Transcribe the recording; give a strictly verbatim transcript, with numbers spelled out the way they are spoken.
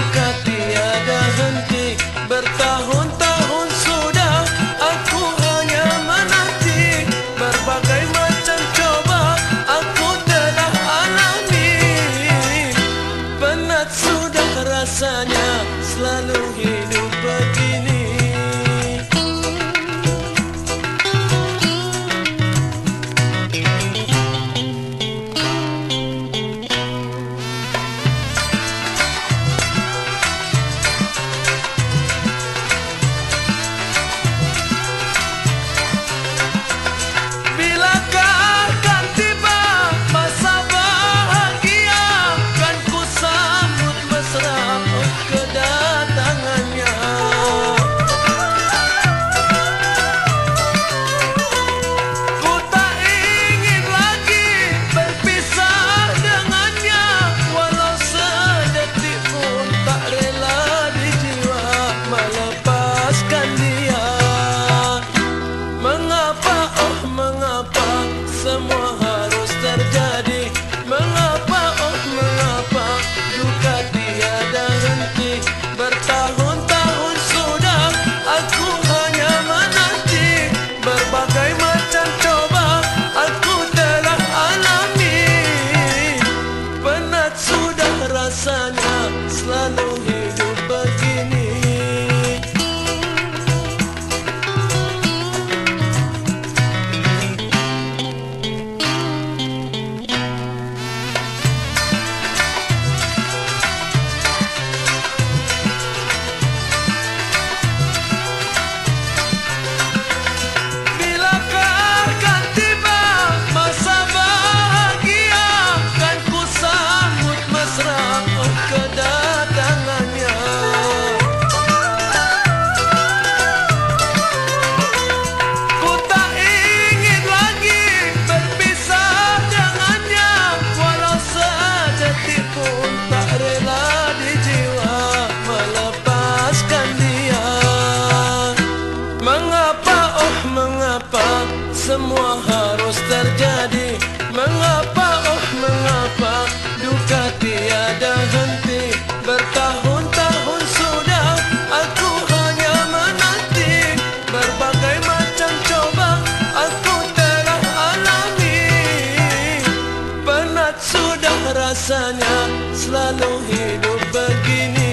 duka tiada henti. Bertahun-tahun sudah aku hanya menanti. Berbagai macam coba aku telah alami. Penat sudah rasanya selalu hidup begini. Semua harus terjadi. Mengapa, oh mengapa, duka tiada henti. Bertahun-tahun sudah aku hanya menanti. Berbagai macam coba aku telah alami. Penat sudah rasanya selalu hidup begini. Semua harus terjadi. Mengapa, oh mengapa, duka tiada henti. Bertahun-tahun sudah aku hanya menanti. Berbagai macam coba aku telah alami. Penat sudah rasanya selalu hidup begini.